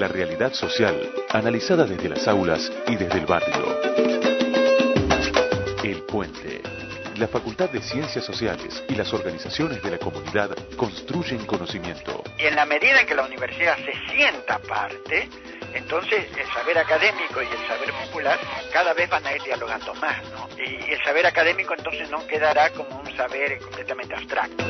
la realidad social, analizada desde las aulas y desde el barrio. El Puente. La Facultad de Ciencias Sociales y las organizaciones de la comunidad construyen conocimiento. Y en la medida en que la universidad se sienta parte, entonces el saber académico y el saber popular cada vez van a ir dialogando más, ¿no? Y el saber académico entonces no quedará como un saber completamente abstracto.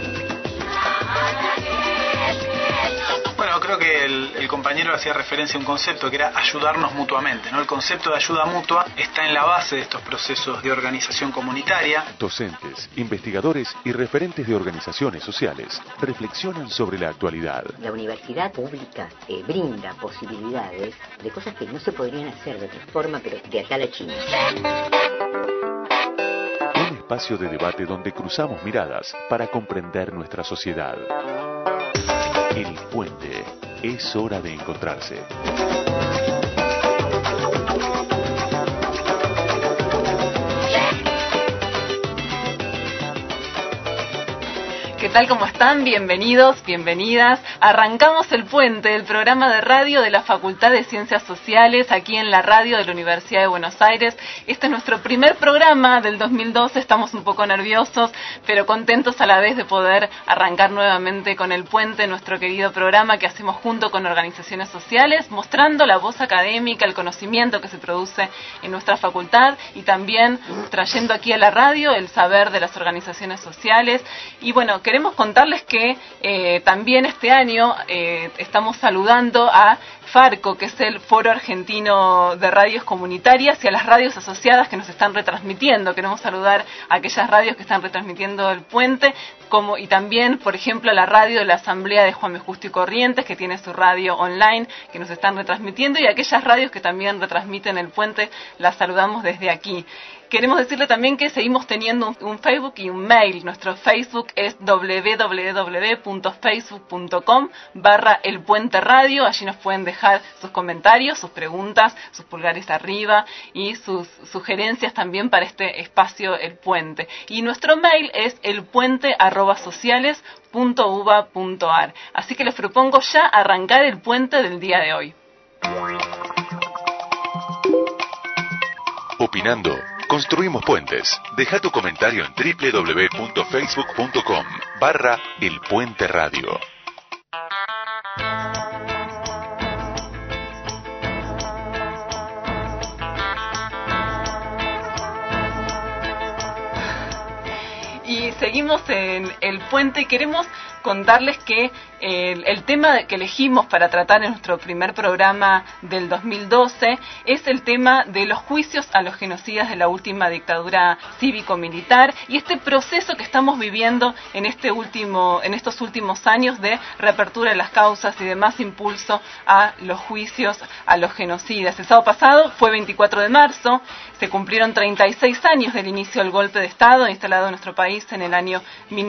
Bueno, creo que el compañero hacía referencia a un concepto que era ayudarnos mutuamente, ¿no? El concepto de ayuda mutua está en la base de estos procesos de organización comunitaria. Docentes, investigadores y referentes de organizaciones sociales reflexionan sobre la actualidad. La universidad pública brinda posibilidades de cosas que no se podrían hacer de otra forma, pero de acá a la China. Un espacio de debate donde cruzamos miradas para comprender nuestra sociedad. El Puente. Es hora de encontrarse. ¿Qué tal? ¿Cómo están? Bienvenidos, bienvenidas. Arrancamos El Puente, el programa de radio de la Facultad de Ciencias Sociales, aquí en la radio de la Universidad de Buenos Aires. Este es nuestro primer programa del 2012, estamos un poco nerviosos, pero contentos a la vez de poder arrancar nuevamente con El Puente, nuestro querido programa que hacemos junto con organizaciones sociales, mostrando la voz académica, el conocimiento que se produce en nuestra facultad y también trayendo aquí a la radio el saber de las organizaciones sociales. Y bueno, queremos contarles que también este año estamos saludando a FARCO, que es el Foro Argentino de Radios Comunitarias, y a las radios asociadas que nos están retransmitiendo. Queremos saludar a aquellas radios que están retransmitiendo El Puente, y también, por ejemplo, a la radio de la Asamblea de Juan B. Justo y Corrientes, que tiene su radio online, que nos están retransmitiendo, y a aquellas radios que también retransmiten El Puente, las saludamos desde aquí. Queremos decirle también que seguimos teniendo un Facebook y un mail. Nuestro Facebook es www.facebook.com/elpuenteradio. Allí nos pueden dejar sus comentarios, sus preguntas, sus pulgares arriba y sus sugerencias también para este espacio El Puente. Y nuestro mail es elpuente@sociales.uba.ar. Así que les propongo ya arrancar el puente del día de hoy. Opinando. Construimos puentes. Deja tu comentario en www.facebook.com/elpuenteradio. Y seguimos en El Puente y queremos contarles que el tema que elegimos para tratar en nuestro primer programa del 2012 es el tema de los juicios a los genocidas de la última dictadura cívico-militar y este proceso que estamos viviendo en estos últimos años de reapertura de las causas y de más impulso a los juicios a los genocidas. El sábado pasado fue 24 de marzo, se cumplieron 36 años del inicio del golpe de Estado instalado en nuestro país en el año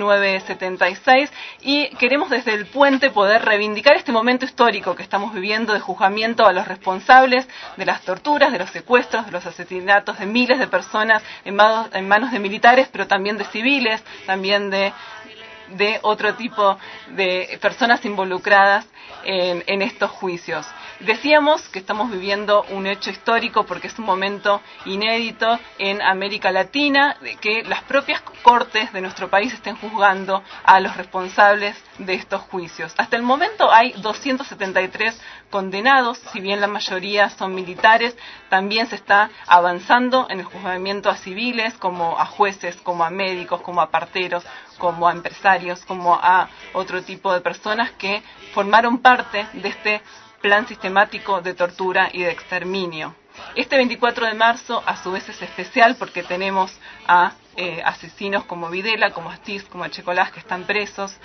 1976 y queremos desde El Puente poder reivindicar este momento histórico que estamos viviendo de juzgamiento a los responsables de las torturas, de los secuestros, de los asesinatos de miles de personas en manos de militares, pero también de civiles, también de otro tipo de personas involucradas en estos juicios. Decíamos que estamos viviendo un hecho histórico porque es un momento inédito en América Latina, de que las propias cortes de nuestro país estén juzgando a los responsables de estos juicios. Hasta el momento hay 273 condenados, si bien la mayoría son militares, también se está avanzando en el juzgamiento a civiles, como a jueces, como a médicos, como a parteros, como a empresarios, como a otro tipo de personas que formaron parte de este plan sistemático de tortura y de exterminio. Este 24 de marzo, a su vez, es especial porque tenemos a asesinos como Videla, como Astiz, como Achecolás, que están presos.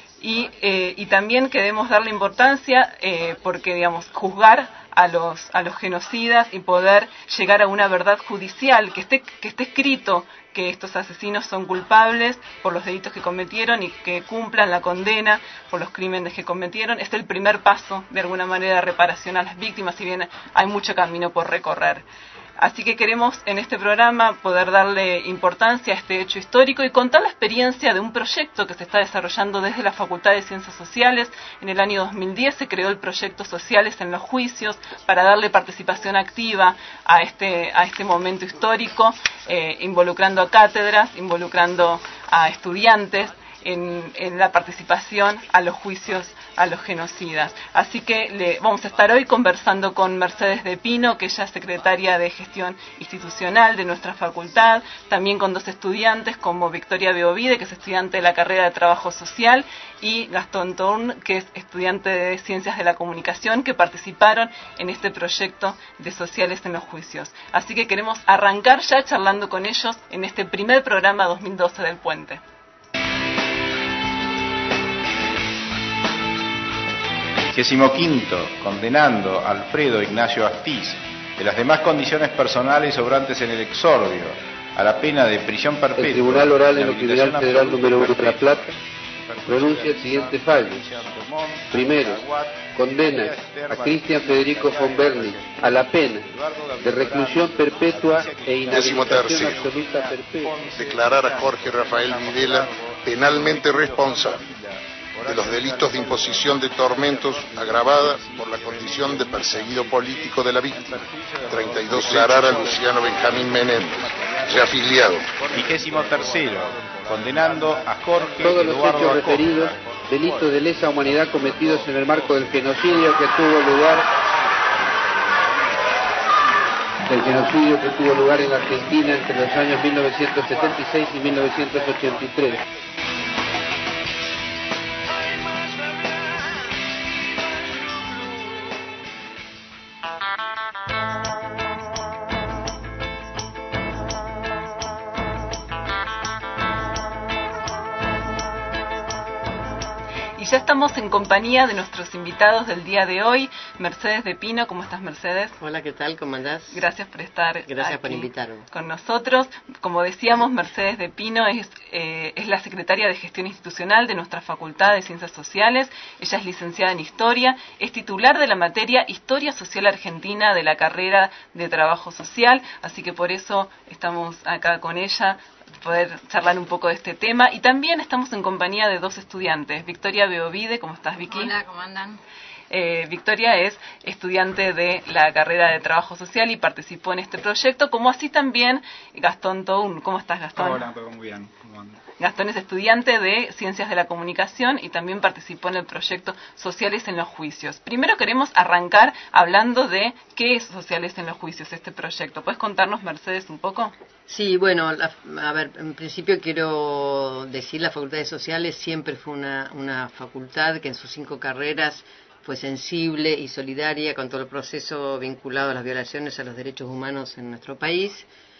Y también queremos darle importancia porque, digamos, juzgar a los genocidas y poder llegar a una verdad judicial, que esté escrito que estos asesinos son culpables por los delitos que cometieron y que cumplan la condena por los crímenes que cometieron. Es el primer paso, de alguna manera, de reparación a las víctimas, si bien hay mucho camino por recorrer. Así que queremos en este programa poder darle importancia a este hecho histórico y contar la experiencia de un proyecto que se está desarrollando desde la Facultad de Ciencias Sociales. En el año 2010 se creó el proyecto Sociales en los Juicios para darle participación activa a este momento histórico, involucrando a cátedras, involucrando a estudiantes en la participación a los juicios a los genocidas. Así que vamos a estar hoy conversando con Mercedes de Pino, que ella es secretaria de Gestión Institucional de nuestra facultad, también con dos estudiantes como Victoria Beovide, que es estudiante de la carrera de Trabajo Social, y Gastón Thorn, que es estudiante de Ciencias de la Comunicación, que participaron en este proyecto de Sociales en los Juicios. Así que queremos arrancar ya charlando con ellos en este primer programa 2012 del Puente. Quinto, condenando a Alfredo Ignacio Astiz de las demás condiciones personales sobrantes en el exordio a la pena de prisión perpetua. El Tribunal Oral en Equidad Federal número 1 de La Plata pronuncia el siguiente fallo. Primero, condena a Cristian Federico von Berni a la pena de reclusión perpetua e inhabilitación absoluta perpetua. Declarar a Jorge Rafael Videla penalmente responsable de los delitos de imposición de tormentos agravada por la condición de perseguido político de la víctima. 32. Declarar a Luciano Benjamín Menéndez, reafiliado. 23. Condenando a Jorge todos los Eduardo hechos Acosta, referidos, delitos de lesa humanidad cometidos en el marco del genocidio que tuvo lugar en la Argentina entre los años 1976 y 1983. Ya estamos en compañía de nuestros invitados del día de hoy, Mercedes de Pino. ¿Cómo estás, Mercedes? Hola, ¿qué tal? ¿Cómo andás? Gracias por estar Gracias por invitarme. Con nosotros. Como decíamos, Mercedes de Pino es la secretaria de Gestión Institucional de nuestra Facultad de Ciencias Sociales. Ella es licenciada en Historia, es titular de la materia Historia Social Argentina de la carrera de Trabajo Social, así que por eso estamos acá con ella, poder charlar un poco de este tema. Y también estamos en compañía de dos estudiantes. Victoria Beovide, ¿cómo estás, Vicky? Hola, ¿cómo andan? Victoria es estudiante de la carrera de Trabajo Social y participó en este proyecto, como así también Gastón Thorn. ¿Cómo estás, Gastón? Hola, todo muy bien. Gastón es estudiante de Ciencias de la Comunicación y también participó en el proyecto Sociales en los Juicios. Primero queremos arrancar hablando de qué es Sociales en los Juicios, este proyecto. ¿Puedes contarnos, Mercedes, un poco? Sí, bueno, a ver, en principio quiero decir, la Facultad de Sociales siempre fue una facultad que en sus 5 carreras fue sensible y solidaria con todo el proceso vinculado a las violaciones a los derechos humanos en nuestro país.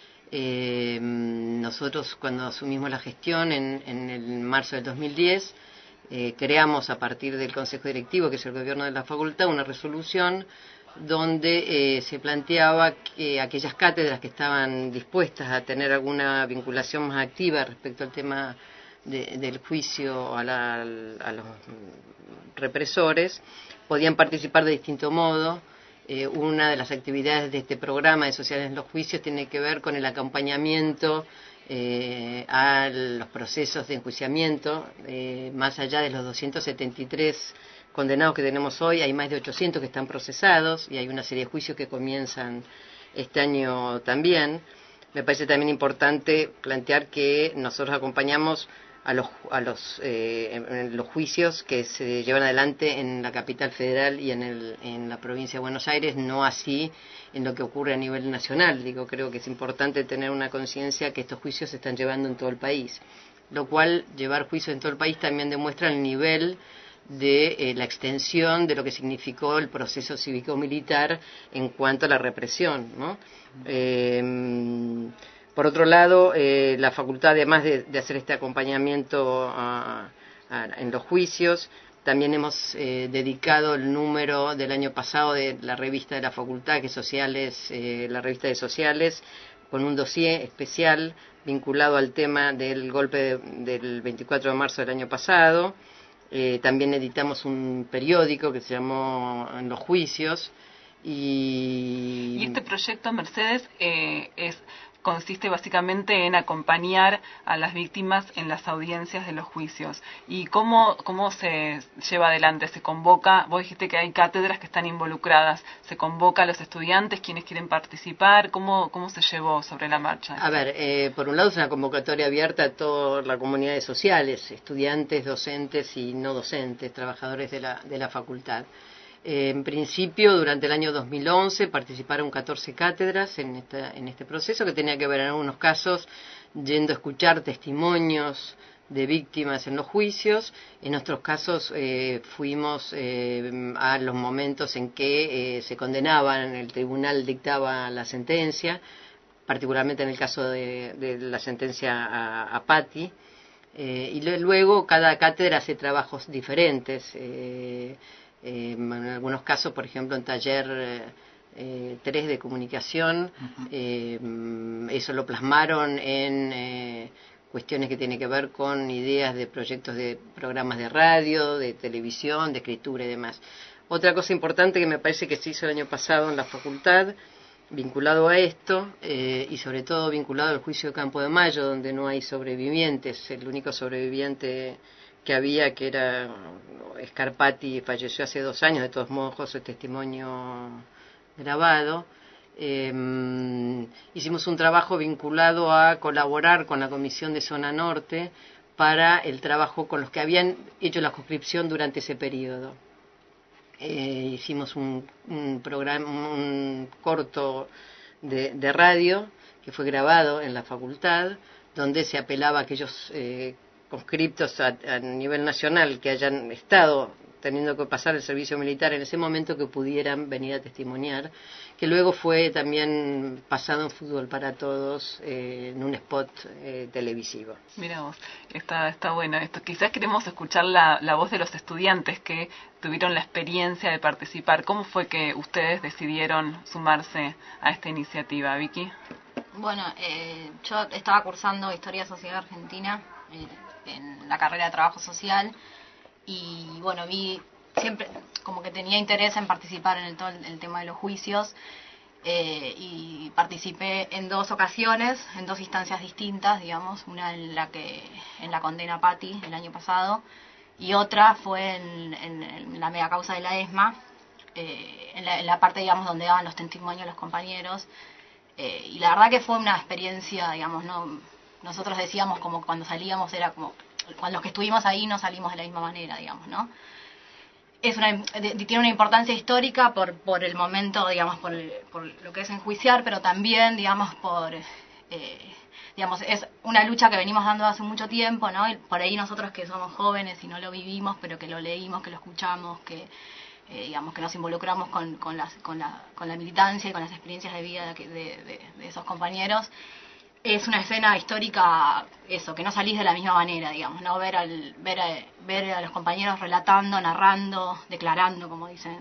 Nosotros, cuando asumimos la gestión en el marzo del 2010, creamos a partir del Consejo Directivo, que es el gobierno de la facultad, una resolución donde se planteaba que aquellas cátedras que estaban dispuestas a tener alguna vinculación más activa respecto al tema del juicio a los represores podían participar de distinto modo. Una de las actividades de este programa de Sociales en los Juicios tiene que ver con el acompañamiento a los procesos de enjuiciamiento. Más allá de los 273 condenados que tenemos hoy, hay más de 800 que están procesados y hay una serie de juicios que comienzan este año también. Me parece también importante plantear que nosotros acompañamos en los juicios que se llevan adelante en la capital federal y en la provincia de Buenos Aires, no así en lo que ocurre a nivel nacional. Creo que es importante tener una conciencia que estos juicios se están llevando en todo el país, lo cual llevar juicios en todo el país también demuestra el nivel de la extensión de lo que significó el proceso cívico-militar en cuanto a la represión, ¿no? Por otro lado, la facultad, además de hacer este acompañamiento en los juicios, también hemos dedicado el número del año pasado de la revista de la facultad, que es Sociales, la revista de Sociales, con un dossier especial vinculado al tema del golpe del 24 de marzo del año pasado. También editamos un periódico que se llamó En los Juicios, Y este proyecto, Mercedes, consiste básicamente en acompañar a las víctimas en las audiencias de los juicios. ¿Y cómo se lleva adelante? ¿Se convoca? Vos dijiste que hay cátedras que están involucradas. ¿Se convoca a los estudiantes, quienes quieren participar? ¿Cómo se llevó sobre la marcha? A ver, por un lado es una convocatoria abierta a toda la comunidad sociales, estudiantes, docentes y no docentes, trabajadores de la facultad. En principio, durante el año 2011 participaron 14 cátedras en este proceso, que tenía que ver en algunos casos yendo a escuchar testimonios de víctimas en los juicios. En otros casos fuimos a los momentos en que se condenaban, el tribunal dictaba la sentencia, particularmente en el caso de la sentencia a Patti. Y luego cada cátedra hace trabajos diferentes. En algunos casos, por ejemplo, en taller 3 de comunicación, eso lo plasmaron en cuestiones que tienen que ver con ideas de proyectos de programas de radio, de televisión, de escritura y demás. Otra cosa importante que me parece que se hizo el año pasado en la facultad, vinculado a esto, y sobre todo vinculado al juicio de Campo de Mayo, donde no hay sobrevivientes, el único sobreviviente que había, que era Scarpati, falleció hace 2 años, de todos modos su testimonio grabado. Hicimos un trabajo vinculado a colaborar con la Comisión de Zona Norte para el trabajo con los que habían hecho la conscripción durante ese periodo. Hicimos un programa, un corto de radio que fue grabado en la facultad, donde se apelaba a aquellos conscriptos a nivel nacional que hayan estado teniendo que pasar el servicio militar en ese momento, que pudieran venir a testimoniar, que luego fue también pasado en Fútbol para Todos, en un spot televisivo. Mira vos, está bueno esto. Quizás queremos escuchar la voz de los estudiantes que tuvieron la experiencia de participar. ¿Cómo fue que ustedes decidieron sumarse a esta iniciativa, Vicky? Bueno, yo estaba cursando Historia Social Argentina en la carrera de Trabajo Social, y bueno, vi siempre como que tenía interés en participar en todo el tema de los juicios, y participé en 2 ocasiones, en 2 instancias distintas, digamos, una en la condena a Patti el año pasado, y otra fue en la mega causa de la ESMA, en la parte, digamos, donde daban los testimonios los compañeros, y la verdad que fue una experiencia, digamos, nosotros decíamos como cuando salíamos, era como, cuando los que estuvimos ahí no salimos de la misma manera, digamos, ¿no? Tiene una importancia histórica por el momento, digamos, por lo que es enjuiciar, pero también, digamos, digamos, es una lucha que venimos dando hace mucho tiempo, ¿no? Y por ahí nosotros que somos jóvenes y no lo vivimos, pero que lo leímos, que lo escuchamos, que digamos, que nos involucramos con la militancia y con las experiencias de vida de esos compañeros. Es una escena histórica, eso, que no salís de la misma manera, digamos, ¿no? Ver a los compañeros relatando, narrando, declarando, como dicen.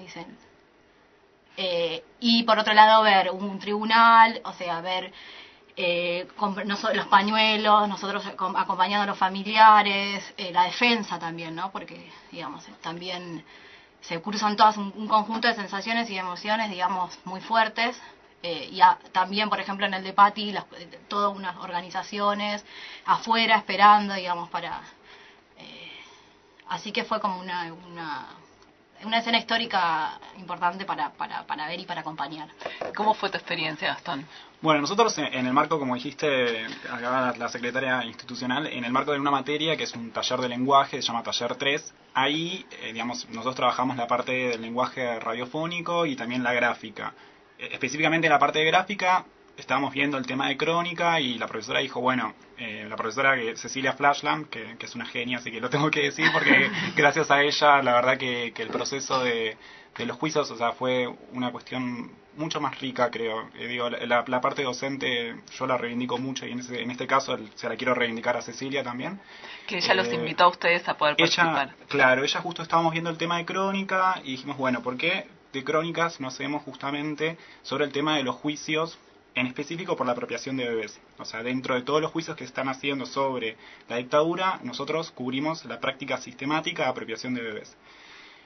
Y por otro lado, ver un tribunal, o sea, ver los pañuelos, nosotros acompañando a los familiares, la defensa también, ¿no? Porque, digamos, también se cruzan todas un conjunto de sensaciones y emociones, digamos, muy fuertes. Y también, por ejemplo, en el de Patti, todas unas organizaciones afuera esperando, digamos, para... así que fue como una escena histórica importante para ver y para acompañar. ¿Cómo fue tu experiencia, Gastón? Bueno, nosotros en el marco, como dijiste, acá la secretaria institucional, en el marco de una materia que es un taller de lenguaje, se llama Taller 3, ahí, digamos, nosotros trabajamos la parte del lenguaje radiofónico y también la gráfica. Específicamente en la parte de gráfica estábamos viendo el tema de crónica y la profesora dijo, bueno, la profesora Cecilia Flashland, que es una genia, así que lo tengo que decir porque gracias a ella la verdad que el proceso de los juicios, o sea, fue una cuestión mucho más rica, creo. Digo, la parte docente yo la reivindico mucho y en este caso se la quiero reivindicar a Cecilia también. Que ella los invitó a ustedes a poder participar. Claro, ella justo estábamos viendo el tema de crónica y dijimos, bueno, ¿por qué de crónicas no hacemos justamente sobre el tema de los juicios, en específico por la apropiación de bebés? O sea, dentro de todos los juicios que están haciendo sobre la dictadura, nosotros cubrimos la práctica sistemática de apropiación de bebés.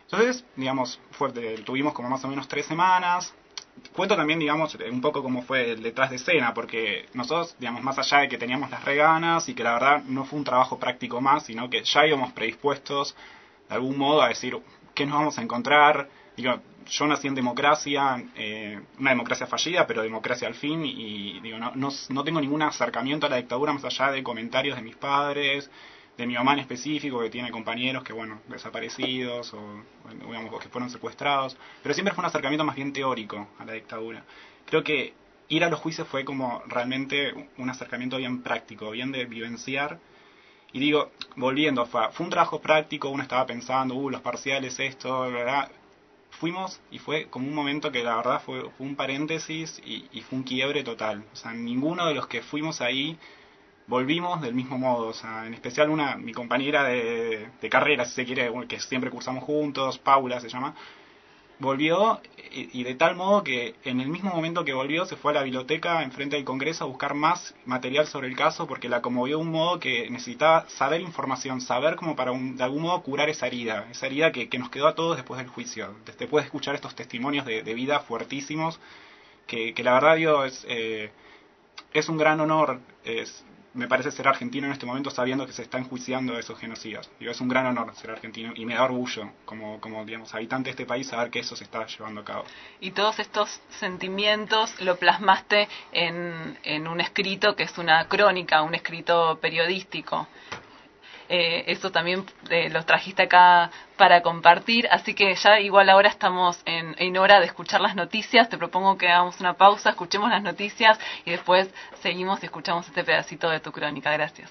Entonces, digamos, tuvimos como más o menos 3 semanas. Cuento también, digamos, un poco cómo fue el detrás de escena, porque nosotros, digamos, más allá de que teníamos las reganas y que la verdad no fue un trabajo práctico más, sino que ya íbamos predispuestos de algún modo a decir qué nos vamos a encontrar. Digo, yo nací en democracia, una democracia fallida, pero democracia al fin, y digo, no tengo ningún acercamiento a la dictadura más allá de comentarios de mis padres, de mi mamá en específico, que tiene compañeros que, bueno, desaparecidos o digamos, que fueron secuestrados, pero siempre fue un acercamiento más bien teórico a la dictadura. Creo que ir a los juicios fue como realmente un acercamiento bien práctico, bien de vivenciar. Y digo, volviendo, fue un trabajo práctico, uno estaba pensando, los parciales, esto, ¿verdad? Fuimos y fue como un momento que la verdad fue un paréntesis y fue un quiebre total. O sea, ninguno de los que fuimos ahí volvimos del mismo modo. O sea, en especial mi compañera de carrera, si se quiere, que siempre cursamos juntos, Paula se llama, volvió y de tal modo que en el mismo momento que volvió se fue a la biblioteca enfrente del Congreso a buscar más material sobre el caso porque la conmovió de un modo que necesitaba saber información, saber como para de algún modo curar esa herida que nos quedó a todos después del juicio, después de escuchar estos testimonios de vida fuertísimos, que la verdad digo, es un gran honor, me parece ser argentino en este momento sabiendo que se está enjuiciando a esos genocidas. Digo, es un gran honor ser argentino y me da orgullo como digamos, habitante de este país saber que eso se está llevando a cabo. Y todos estos sentimientos lo plasmaste en un escrito que es una crónica, un escrito periodístico. Eso también los trajiste acá para compartir, así que ya igual ahora estamos en hora de escuchar las noticias. Te propongo que hagamos una pausa, escuchemos las noticias y después seguimos y escuchamos este pedacito de tu crónica. Gracias.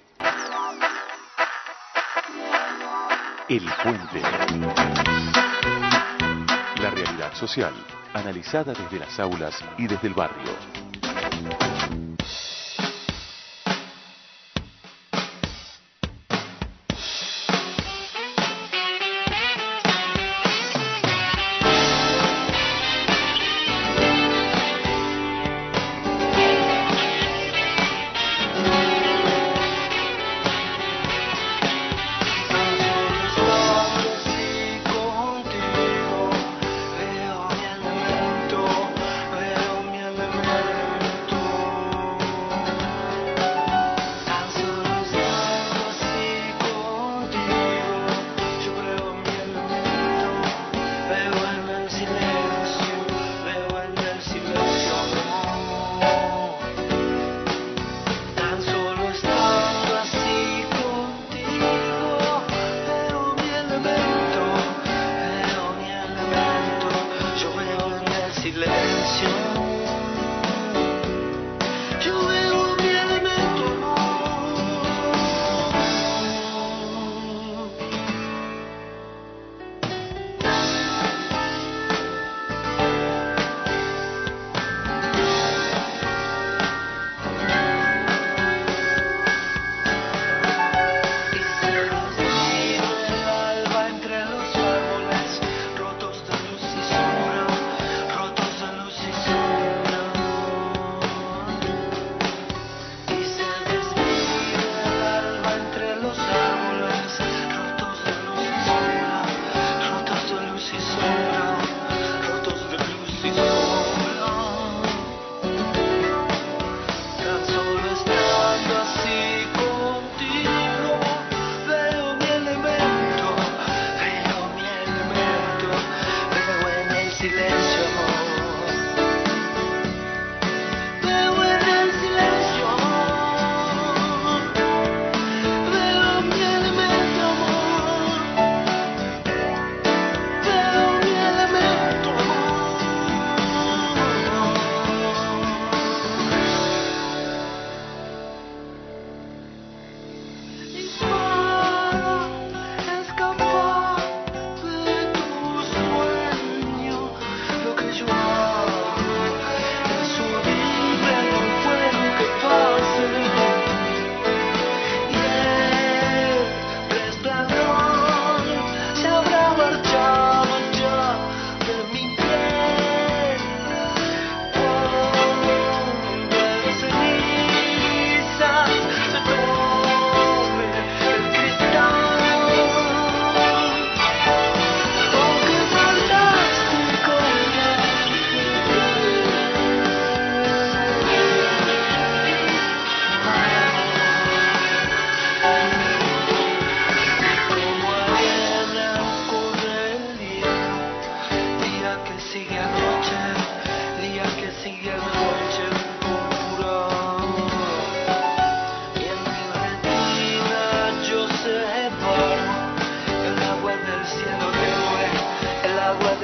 El Puente. La realidad social, analizada desde las aulas y desde el barrio. Veo mi elemento, veo mi elemento.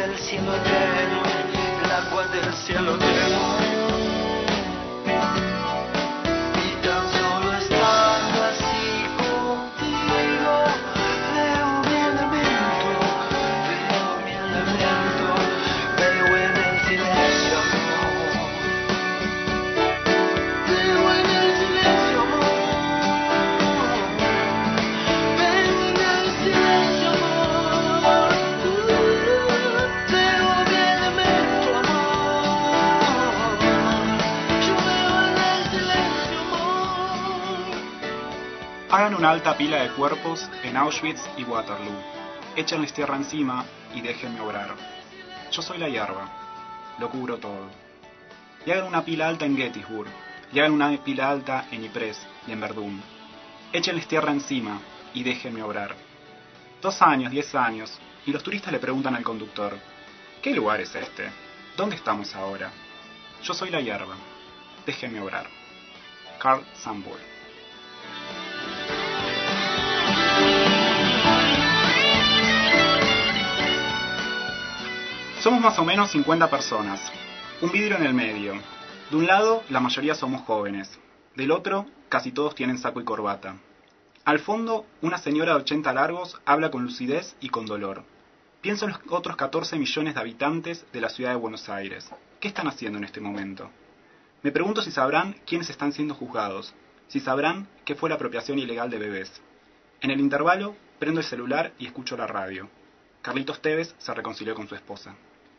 del cielo tenue, el agua del cielo tenue. Y tan solo estando así contigo, veo mi elemento, veo en el silencio amor. Veo en el silencio amor. Veo en el silencio amor. Veo mi elemento amor. Yo veo en el silencio amor. Hagan una alta pila de cuerpos en Auschwitz y Waterloo. Échenles tierra encima y déjenme obrar. Yo soy la hierba, lo cubro todo. Y hagan una pila alta en Gettysburg, y hagan una pila alta en Ypres y en Verdún. Échenles tierra encima y déjenme obrar. 2 años, 10 años, y los turistas le preguntan al conductor: ¿qué lugar es este? ¿Dónde estamos ahora? Yo soy la hierba, déjenme obrar. Carl Sandburg. Somos más o menos 50 personas, un vidrio en el medio. De un lado, la mayoría somos jóvenes. Del otro, casi todos tienen saco y corbata. Al fondo, una señora de 80 largos habla con lucidez y con dolor. Pienso en los otros 14 millones de habitantes de la ciudad de Buenos Aires. ¿Qué están haciendo en este momento? Me pregunto si sabrán quiénes están siendo juzgados, si sabrán qué fue la apropiación ilegal de bebés. En el intervalo, prendo el celular y escucho la radio. Carlitos Tevez se reconcilió con su esposa.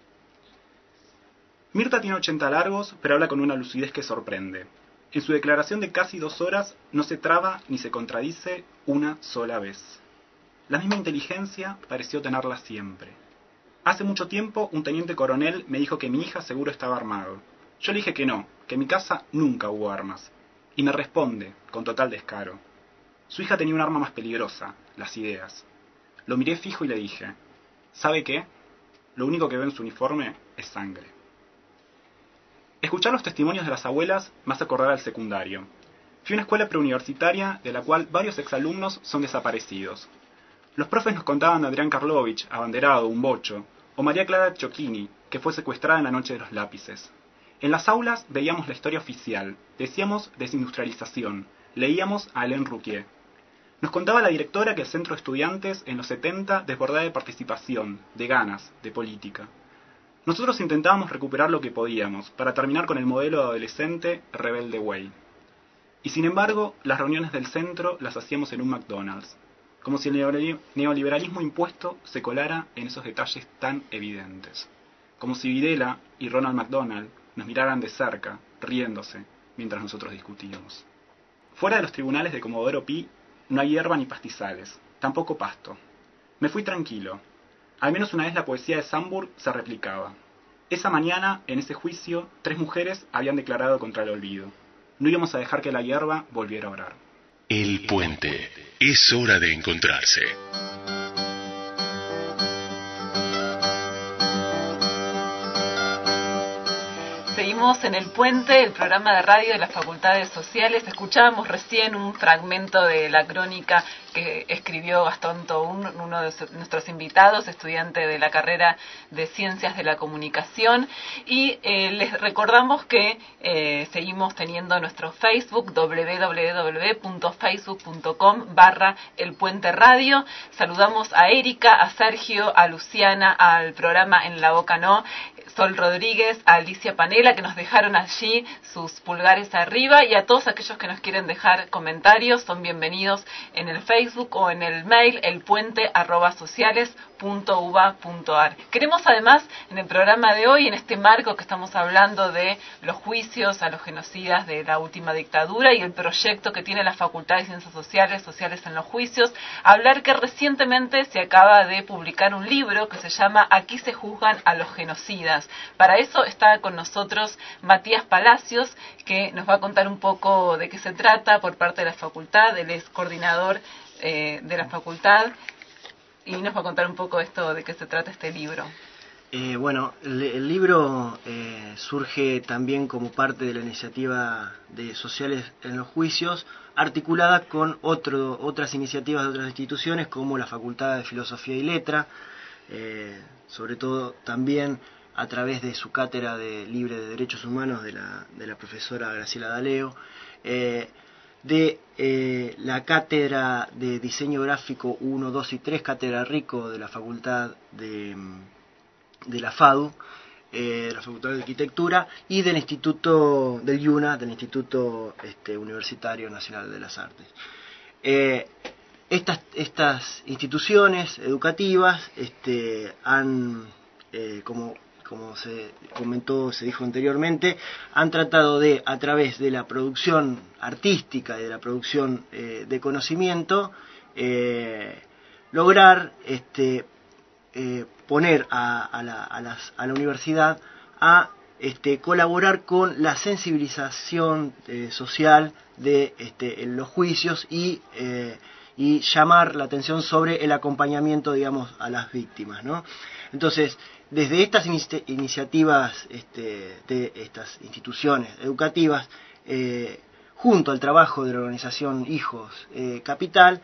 Mirta tiene 80 largos, pero habla con una lucidez que sorprende. En su declaración de casi 2 horas no se traba ni se contradice una sola vez. La misma inteligencia pareció tenerla siempre. Hace mucho tiempo un teniente coronel me dijo que mi hija seguro estaba armado. Yo le dije que no, que en mi casa nunca hubo armas. Y me responde, con total descaro: su hija tenía un arma más peligrosa, las ideas. Lo miré fijo y le dije: ¿sabe qué? Lo único que veo en su uniforme es sangre. Escuchar los testimonios de las abuelas me hace acordar al secundario. Fui a una escuela preuniversitaria de la cual varios exalumnos son desaparecidos. Los profes nos contaban de Adrián Karlovich, abanderado, un bocho, o María Clara Ciocchini, que fue secuestrada en la noche de los lápices. En las aulas veíamos la historia oficial, decíamos desindustrialización, leíamos a Hélène Rouquier. Nos contaba la directora que el centro de estudiantes en los 70 desbordaba de participación, de ganas, de política. Nosotros intentábamos recuperar lo que podíamos, para terminar con el modelo de adolescente rebelde Way. Y sin embargo, las reuniones del centro las hacíamos en un McDonald's, como si el neoliberalismo impuesto se colara en esos detalles tan evidentes. Como si Videla y Ronald McDonald nos miraran de cerca, riéndose, mientras nosotros discutíamos. Fuera de los tribunales de Comodoro Pi, no hay hierba ni pastizales, tampoco pasto. Me fui tranquilo. Al menos una vez la poesía de Sandburg se replicaba. Esa mañana, en ese juicio, 3 mujeres habían declarado contra el olvido. No íbamos a dejar que la hierba volviera a orar. El puente. Es hora de encontrarse. Seguimos en El Puente, el programa de radio de las Facultades Sociales. Escuchábamos recién un fragmento de la crónica que escribió Gastón Toún, uno de nuestros invitados, estudiante de la carrera de Ciencias de la Comunicación. Y les recordamos que seguimos teniendo nuestro Facebook, www.facebook.com/elpuenteradio. Saludamos a Erika, a Sergio, a Luciana, al programa En la Boca No, Sol Rodríguez, a Alicia Panela, que nos dejaron allí sus pulgares arriba, y a todos aquellos que nos quieren dejar comentarios son bienvenidos en el Facebook o en el mail elpuente@sociales.uba.ar. Queremos además en el programa de hoy, en este marco que estamos hablando de los juicios a los genocidas de la última dictadura y el proyecto que tiene la Facultad de Ciencias Sociales, Sociales en los Juicios, hablar que recientemente se acaba de publicar un libro que se llama Aquí se juzgan a los genocidas. Para eso está con nosotros Matías Palacios, que nos va a contar un poco de qué se trata por parte de la facultad. Él es coordinador de la facultad y nos va a contar un poco esto de qué se trata este libro. Bueno, el libro surge también como parte de la iniciativa de Sociales en los Juicios, articulada con otras iniciativas de otras instituciones como la Facultad de Filosofía y Letra, sobre todo también a través de su cátedra libre de Derechos Humanos de la profesora Graciela D'Aleo, de la cátedra de Diseño Gráfico 1, 2 y 3, Cátedra Rico de la Facultad de la FADU, de la Facultad de Arquitectura, y del Instituto del IUNA, del Instituto Universitario Nacional de las Artes. Estas instituciones educativas han, como se comentó, se dijo anteriormente, han tratado de, a través de la producción artística y de la producción de conocimiento, lograr poner a la universidad a colaborar con la sensibilización social de los juicios y llamar la atención sobre el acompañamiento, digamos, a las víctimas, ¿no? Entonces, desde estas iniciativas de estas instituciones educativas, junto al trabajo de la organización Hijos Capital,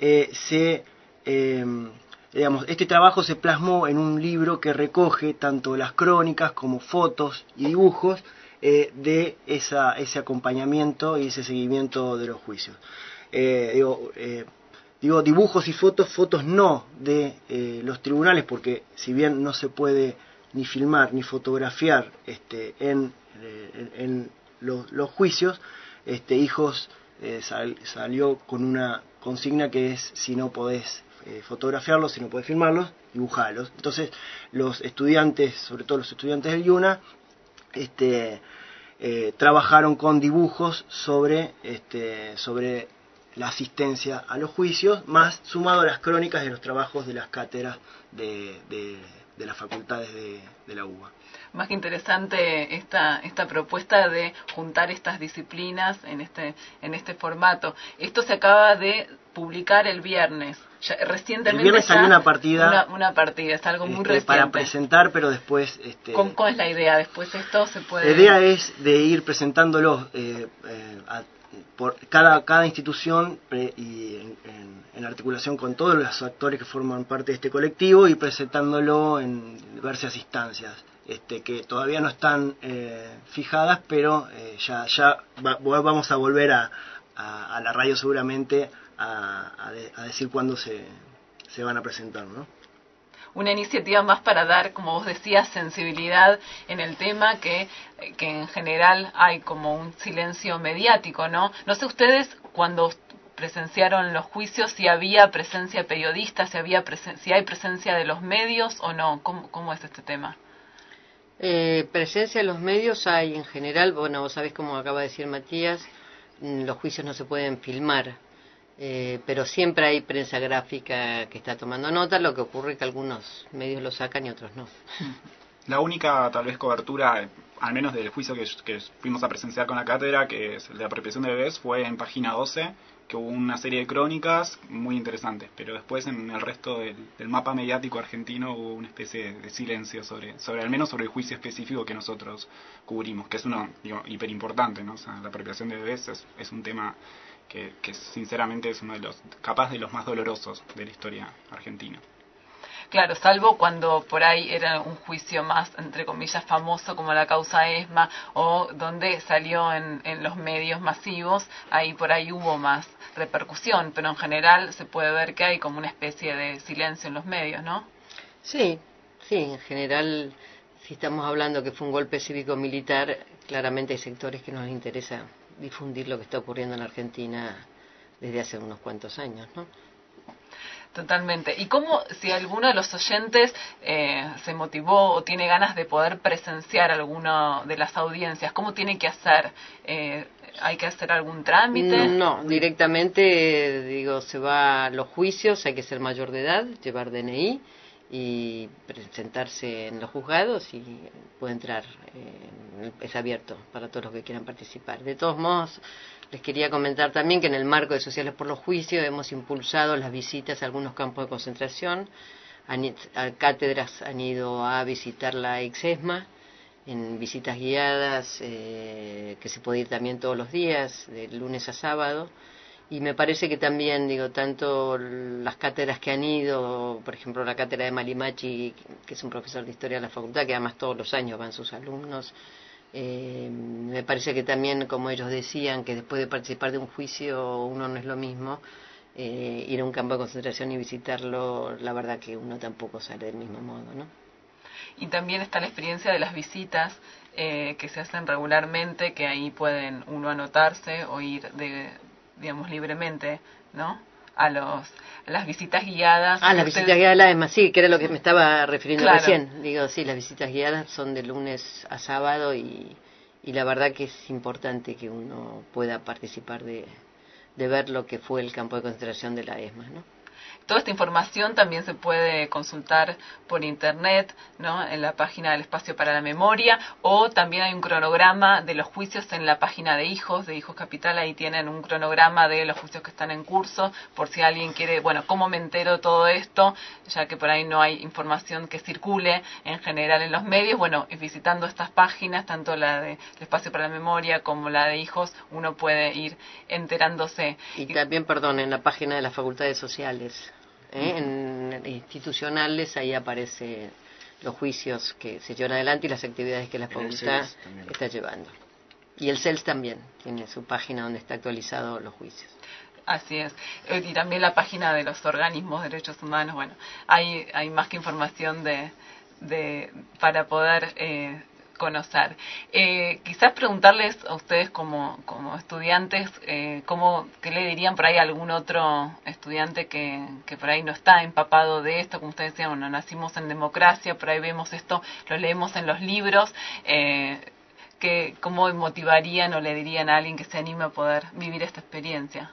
este trabajo se plasmó en un libro que recoge tanto las crónicas como fotos y dibujos de ese acompañamiento y ese seguimiento de los juicios. Digo dibujos y fotos no de los tribunales, porque si bien no se puede ni filmar ni fotografiar en los juicios, Hijos salió con una consigna que es: si no podés fotografiarlos, si no podés filmarlos, dibujalos. Entonces los estudiantes, sobre todo los estudiantes del IUNA, trabajaron con dibujos sobre la asistencia a los juicios, más sumado a las crónicas de los trabajos de las cátedras de las facultades de la UBA. Más que interesante esta propuesta de juntar estas disciplinas en este formato. Esto se acaba de publicar el viernes. Recientemente el viernes salió una partida. Una partida, es algo muy reciente. Para presentar, pero después... ¿Cómo es la idea? Después esto se puede... La idea es de ir presentándolos por cada institución y en articulación con todos los actores que forman parte de este colectivo, y presentándolo en diversas instancias que todavía no están fijadas, pero ya vamos a volver a la radio seguramente a decir cuándo se van a presentar, ¿no? Una iniciativa más para dar, como vos decías, sensibilidad en el tema, que en general hay como un silencio mediático, ¿no? No sé ustedes, cuando presenciaron los juicios, si había presencia de periodistas, si hay presencia de los medios o no. ¿Cómo es este tema? Presencia de los medios hay en general. Bueno, vos sabés, como acaba de decir Matías, los juicios no se pueden filmar. Pero siempre hay prensa gráfica que está tomando nota. Lo que ocurre es que algunos medios lo sacan y otros no. La única, tal vez, cobertura, al menos del juicio que fuimos a presenciar con la cátedra, que es el de apropiación de bebés, fue en página 12, que hubo una serie de crónicas muy interesantes, pero después en el resto del mapa mediático argentino hubo una especie de silencio sobre al menos sobre el juicio específico que nosotros cubrimos, que es uno, hiper importante, ¿no? O sea, la apropiación de bebés es un tema que sinceramente es uno de los más dolorosos de la historia argentina. Claro, salvo cuando por ahí era un juicio más, entre comillas, famoso, como la causa ESMA, o donde salió en los medios masivos, ahí por ahí hubo más repercusión, pero en general se puede ver que hay como una especie de silencio en los medios, ¿no? Sí, en general, si estamos hablando que fue un golpe cívico-militar, claramente hay sectores que nos interesa difundir lo que está ocurriendo en Argentina desde hace unos cuantos años, ¿no? Totalmente. ¿Y cómo, si alguno de los oyentes se motivó o tiene ganas de poder presenciar alguna de las audiencias, cómo tiene que hacer? ¿Hay que hacer algún trámite? No, directamente, se va a los juicios, hay que ser mayor de edad, llevar DNI y presentarse en los juzgados y puede entrar, es abierto para todos los que quieran participar. De todos modos, les quería comentar también que en el marco de Sociales por los Juicios hemos impulsado las visitas a algunos campos de concentración. Cátedras han ido a visitar la ex-ESMA en visitas guiadas, que se puede ir también todos los días, de lunes a sábado, Y me parece que también, digo, tanto las cátedras que han ido, por ejemplo, la cátedra de Malimachi, que es un profesor de historia de la facultad, que además todos los años van sus alumnos, me parece que también, como ellos decían, que después de participar de un juicio uno no es lo mismo, ir a un campo de concentración y visitarlo, la verdad que uno tampoco sale del mismo modo, ¿no? Y también está la experiencia de las visitas que se hacen regularmente, que ahí pueden uno anotarse o ir digamos libremente, ¿no? A las visitas guiadas. Las visitas guiadas, además, sí, que era lo que me estaba refiriendo claro. recién. Digo, sí, las visitas guiadas son de lunes a sábado y la verdad que es importante que uno pueda participar de ver lo que fue el campo de concentración de la ESMA, ¿no? Toda esta información también se puede consultar por internet, ¿no? En la página del Espacio para la Memoria, o también hay un cronograma de los juicios en la página de Hijos Capital. Ahí tienen un cronograma de los juicios que están en curso, por si alguien quiere, bueno, ¿cómo me entero de todo esto? Ya que por ahí no hay información que circule en general en los medios. Bueno, visitando estas páginas, tanto la del Espacio para la Memoria como la de Hijos, uno puede ir enterándose. Y también, perdón, en la página de las facultades sociales, en institucionales, ahí aparece los juicios que se llevan adelante y las actividades que la facultad está llevando. Y el CELS también tiene su página donde está actualizado los juicios. Así es. Y también la página de los organismos de derechos humanos. Bueno, hay más que información para poder conocer. Quizás preguntarles a ustedes como estudiantes, ¿qué le dirían por ahí a algún otro estudiante que por ahí no está empapado de esto? Como ustedes decían, bueno, nacimos en democracia, por ahí vemos esto, lo leemos en los libros, ¿cómo motivarían o le dirían a alguien que se anime a poder vivir esta experiencia?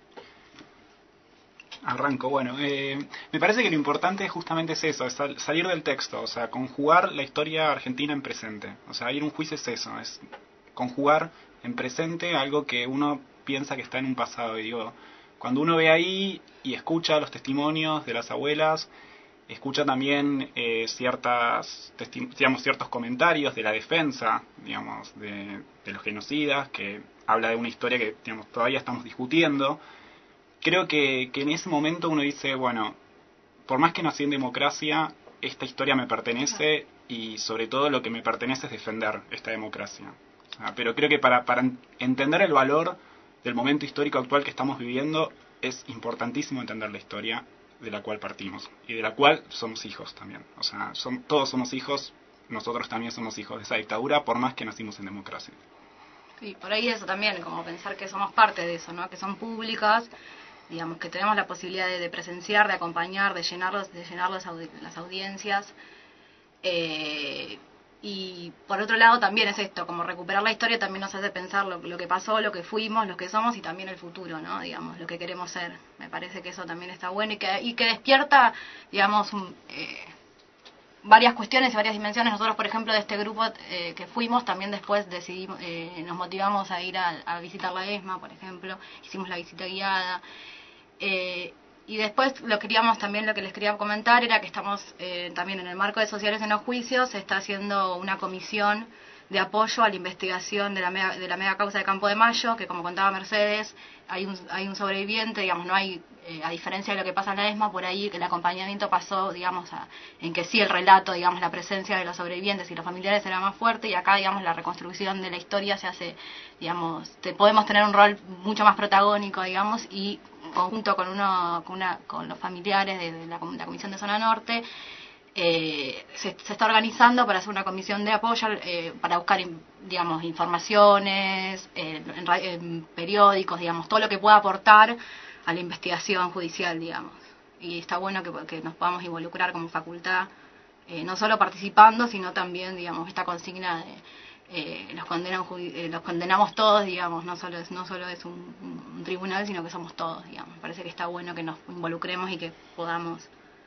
Arranco, bueno, me parece que lo importante justamente es eso, es salir del texto, o sea, conjugar la historia argentina en presente. O sea, ir a un juicio es eso, es conjugar en presente algo que uno piensa que está en un pasado. Y digo, cuando uno ve ahí y escucha los testimonios de las abuelas, escucha también ciertos comentarios de la defensa, digamos, de los genocidas, que habla de una historia que, digamos, todavía estamos discutiendo. Creo que en ese momento uno dice, bueno, por más que nací en democracia, esta historia me pertenece y sobre todo lo que me pertenece es defender esta democracia. O sea, pero creo que para entender el valor del momento histórico actual que estamos viviendo, es importantísimo entender la historia de la cual partimos y de la cual somos hijos también. O sea, todos somos hijos, nosotros también somos hijos de esa dictadura, por más que nacimos en democracia. Sí, por ahí eso también, como pensar que somos parte de eso, ¿no? Que son públicas, digamos, que tenemos la posibilidad de presenciar, de acompañar, de llenar las audiencias. Y por otro lado también es esto, como recuperar la historia también nos hace pensar lo que pasó, lo que fuimos, lo que somos y también el futuro, ¿no? Digamos, lo que queremos ser. Me parece que eso también está bueno y que despierta, digamos, varias cuestiones y varias dimensiones. Nosotros, por ejemplo, de este grupo que fuimos, también después decidimos, nos motivamos a ir a visitar la ESMA, por ejemplo, hicimos la visita guiada. Y después lo que les quería comentar era que estamos también en el marco de Sociales en los Juicios, se está haciendo una comisión de apoyo a la investigación de la mega causa de Campo de Mayo, que como contaba Mercedes, hay un sobreviviente, digamos, no hay, a diferencia de lo que pasa en la ESMA, por ahí que el acompañamiento pasó, digamos, en que sí el relato, digamos, la presencia de los sobrevivientes y los familiares era más fuerte, y acá, digamos, la reconstrucción de la historia se hace, digamos, podemos tener un rol mucho más protagónico, digamos, y conjunto con los familiares de la Comisión de Zona Norte, se está organizando para hacer una comisión de apoyo, para buscar, digamos, informaciones en periódicos, digamos, todo lo que pueda aportar a la investigación judicial, digamos. Y está bueno que nos podamos involucrar como facultad, no solo participando, sino también, digamos, esta consigna de los condenamos todos, digamos, no solo es un tribunal, sino que somos todos, digamos. Me parece que está bueno que nos involucremos y que podamos.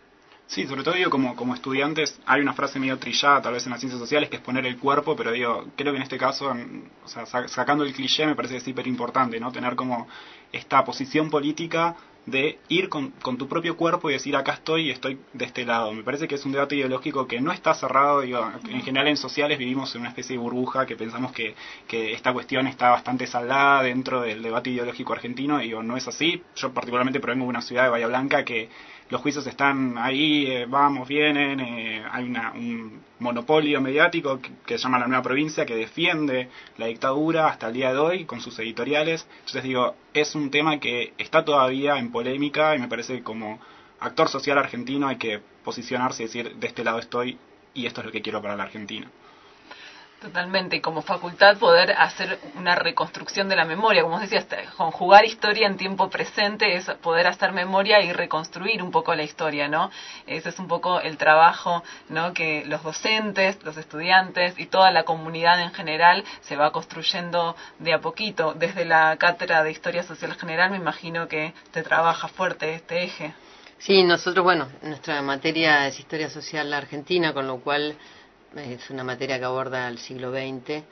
Sí, sobre todo digo, como estudiantes, hay una frase medio trillada, tal vez en las ciencias sociales, que es poner el cuerpo, pero digo, creo que en este caso, o sea, sacando el cliché, me parece que es súper importante, ¿no? Tener como esta posición política de ir con tu propio cuerpo y decir, acá estoy y estoy de este lado. Me parece que es un debate ideológico que no está cerrado, digo, en general en sociales vivimos en una especie de burbuja que pensamos que esta cuestión está bastante saldada dentro del debate ideológico argentino, y digo, no es así. Yo particularmente provengo de una ciudad de Bahía Blanca que los juicios están ahí, vamos, vienen, hay un monopolio mediático que se llama La Nueva Provincia, que defiende la dictadura hasta el día de hoy con sus editoriales. Entonces digo, es un tema que está todavía en polémica, y me parece que como actor social argentino hay que posicionarse y decir, de este lado estoy y esto es lo que quiero para la Argentina. Totalmente, y como facultad poder hacer una reconstrucción de la memoria, como decías, conjugar historia en tiempo presente es poder hacer memoria y reconstruir un poco la historia, ¿no? Ese es un poco el trabajo, ¿no?, que los docentes, los estudiantes y toda la comunidad en general se va construyendo de a poquito. Desde la Cátedra de Historia Social General me imagino que te trabaja fuerte este eje. Sí, nosotros, bueno, nuestra materia es Historia Social Argentina, con lo cual es una materia que aborda el siglo XX.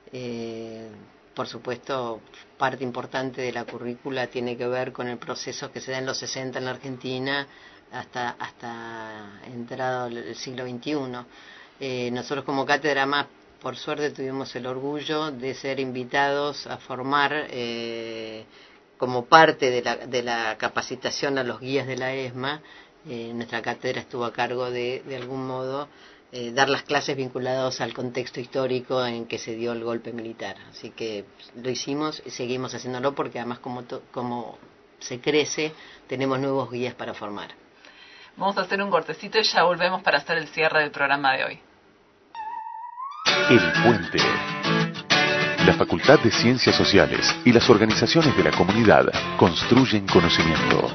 Por supuesto, parte importante de la currícula tiene que ver con el proceso que se da en los 60 en la Argentina hasta entrado el siglo XXI. Nosotros como cátedra más, por suerte, tuvimos el orgullo de ser invitados a formar como parte de la capacitación a los guías de la ESMA. Nuestra cátedra estuvo a cargo de algún modo dar las clases vinculadas al contexto histórico en que se dio el golpe militar. Así que lo hicimos y seguimos haciéndolo, porque además como se crece, tenemos nuevos guías para formar. Vamos a hacer un cortecito y ya volvemos para hacer el cierre del programa de hoy. El Puente. La Facultad de Ciencias Sociales y las organizaciones de la comunidad construyen conocimiento.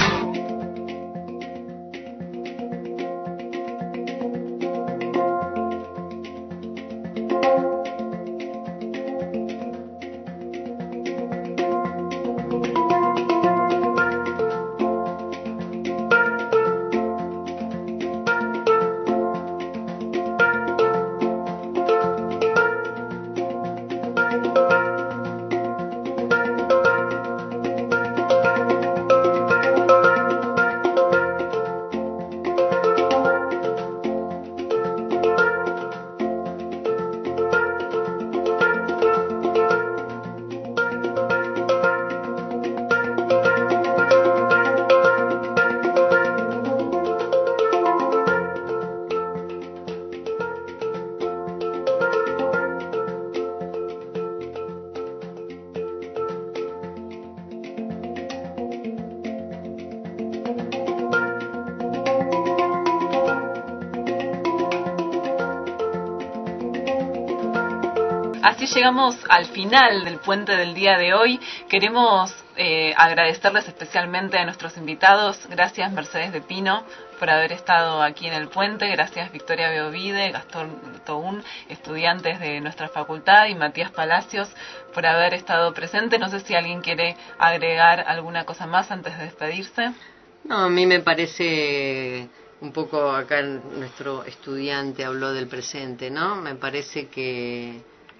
Así llegamos al final del puente del día de hoy. Queremos agradecerles especialmente a nuestros invitados. Gracias Mercedes de Pino por haber estado aquí en el puente. Gracias Victoria Beovide, Gastón Toún, estudiantes de nuestra facultad, y Matías Palacios por haber estado presente. No sé si alguien quiere agregar alguna cosa más antes de despedirse. No, a mí me parece, un poco acá nuestro estudiante habló del presente, ¿no? Me parece que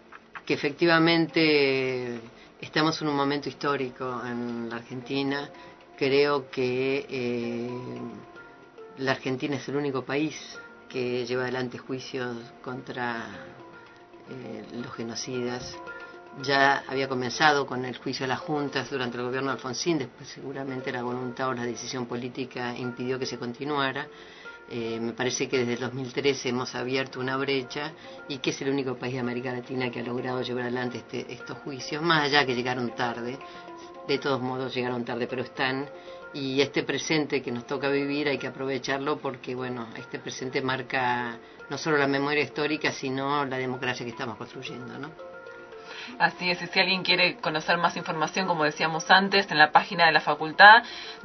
efectivamente estamos en un momento histórico en la Argentina. Creo que la Argentina es el único país que lleva adelante juicios contra los genocidas. Ya había comenzado con el juicio a las juntas durante el gobierno de Alfonsín, después seguramente la voluntad o la decisión política impidió que se continuara. Me parece que desde el 2013 hemos abierto una brecha, y que es el único país de América Latina que ha logrado llevar adelante estos juicios, más allá que llegaron tarde. De todos modos llegaron tarde, pero están, y este presente que nos toca vivir hay que aprovecharlo, porque bueno, este presente marca no solo la memoria histórica, sino la democracia que estamos construyendo, ¿no? Así es, y si alguien quiere conocer más información, como decíamos antes, en la página de la facultad,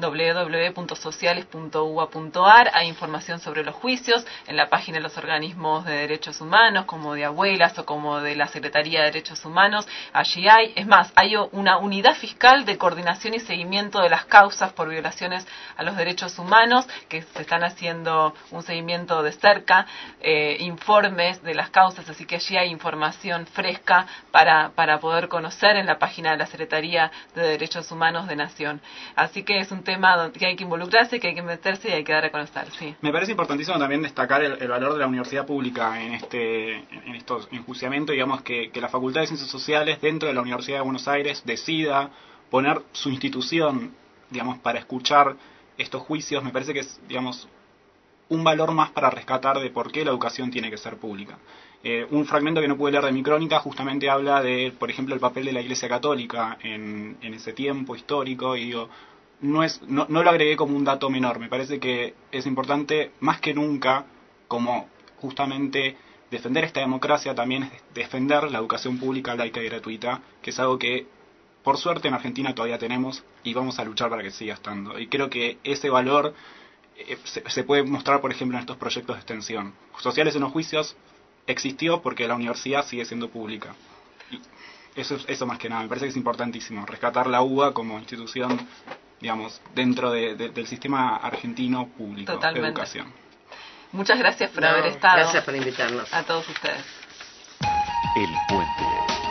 www.sociales.ua.ar, hay información sobre los juicios, en la página de los organismos de derechos humanos, como de Abuelas o como de la Secretaría de Derechos Humanos, allí hay. Es más, hay una unidad fiscal de coordinación y seguimiento de las causas por violaciones a los derechos humanos, que se están haciendo un seguimiento de cerca, informes de las causas, así que allí hay información fresca para poder conocer en la página de la Secretaría de Derechos Humanos de Nación. Así que es un tema donde hay que involucrarse, que hay que meterse y hay que dar a conocer. Sí. Me parece importantísimo también destacar el valor de la universidad pública en estos enjuiciamientos, digamos que la Facultad de Ciencias Sociales dentro de la Universidad de Buenos Aires decida poner su institución, digamos, para escuchar estos juicios. Me parece que es, digamos, un valor más para rescatar de por qué la educación tiene que ser pública. Un fragmento que no pude leer de mi crónica justamente habla de, por ejemplo, el papel de la Iglesia Católica en ese tiempo histórico, y digo, no lo agregué como un dato menor. Me parece que es importante, más que nunca, como justamente defender esta democracia, también es defender la educación pública, laica y gratuita, que es algo que, por suerte, en Argentina todavía tenemos, y vamos a luchar para que siga estando. Y creo que ese valor se puede mostrar, por ejemplo, en estos proyectos de extensión. Sociales en los juicios existió porque la universidad sigue siendo pública. Y eso más que nada, me parece que es importantísimo, rescatar la UBA como institución, digamos, dentro del sistema argentino público. Totalmente. De educación. Muchas gracias por haber estado. Gracias por invitarnos. A todos ustedes. El Puente.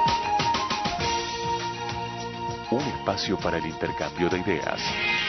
Un espacio para el intercambio de ideas.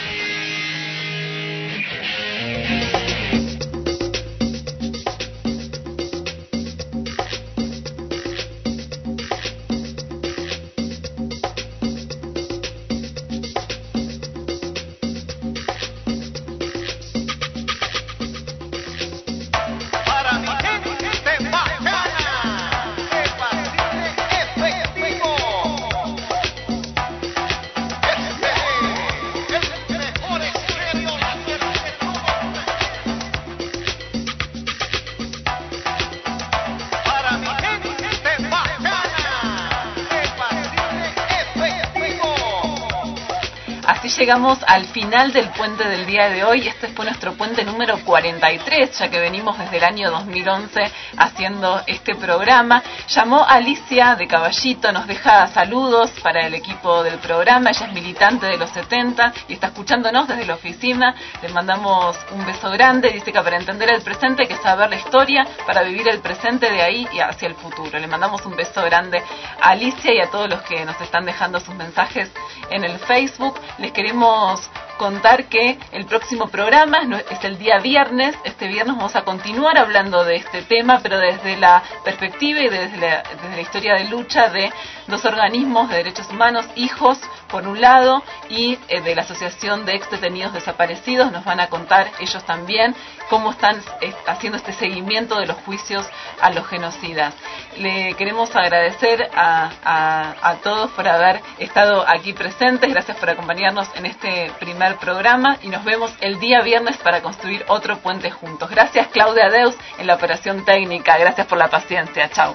Llegamos al final del puente del día de hoy. Este fue nuestro puente número 43, ya que venimos desde el año 2011 haciendo este programa. Llamó Alicia de Caballito, nos deja saludos para el equipo del programa. Ella es militante de los 70 y está escuchándonos desde la oficina. Le mandamos un beso grande. Dice que para entender el presente hay que saber la historia, para vivir el presente de ahí y hacia el futuro. Le mandamos un beso grande a Alicia y a todos los que nos están dejando sus mensajes en el Facebook. Les queremos contar que el próximo programa es el día viernes. Este viernes vamos a continuar hablando de este tema, pero desde la perspectiva y desde la historia de lucha de dos organismos de derechos humanos, Hijos, por un lado, y de la Asociación de Ex Detenidos Desaparecidos. Nos van a contar ellos también cómo están haciendo este seguimiento de los juicios a los genocidas. Le queremos agradecer a todos por haber estado aquí presentes. Gracias por acompañarnos en este primer programa y nos vemos el día viernes para construir otro puente juntos. Gracias, Claudia Deus en la operación técnica. Gracias por la paciencia. Chao.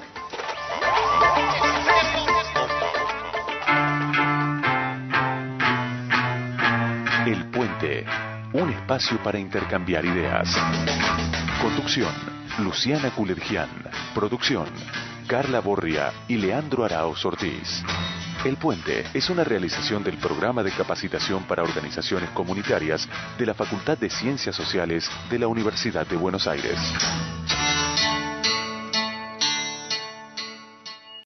El Puente, un espacio para intercambiar ideas. Conducción, Luciana Kulergian. Producción, Carla Borria y Leandro Araoz Ortiz. El Puente es una realización del Programa de Capacitación para Organizaciones Comunitarias de la Facultad de Ciencias Sociales de la Universidad de Buenos Aires.